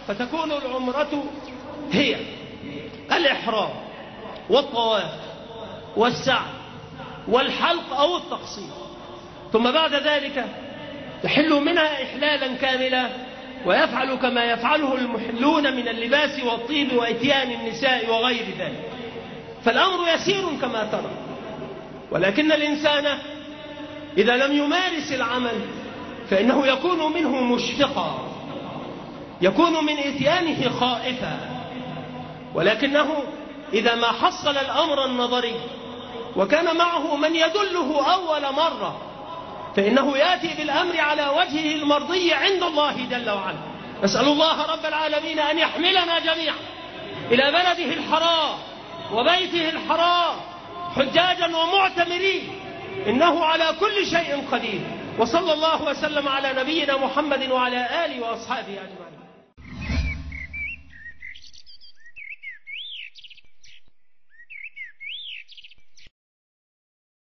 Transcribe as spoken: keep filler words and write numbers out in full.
فتكون العمرة هي الإحرام والطواف والسعي والحلق أو التقصير، ثم بعد ذلك يحل منها إحلالا كاملا ويفعل كما يفعله المحلون من اللباس والطيب وإتيان النساء وغير ذلك. فالأمر يسير كما ترى، ولكن الإنسان إذا لم يمارس العمل فإنه يكون منه مشفقا، يكون من إتيانه خائفا، ولكنه إذا ما حصل الأمر النظري وكان معه من يدله أول مرة فإنه يأتي بالأمر على وجهه المرضي عند الله جل وعلا. نسأل الله رب العالمين أن يحملنا جميعا إلى بلده الحرام وبيته الحرام حجاجا ومعتمرين، إنه على كل شيء قدير. وصلى الله وسلم على نبينا محمد وعلى آله وأصحابه أجمعين.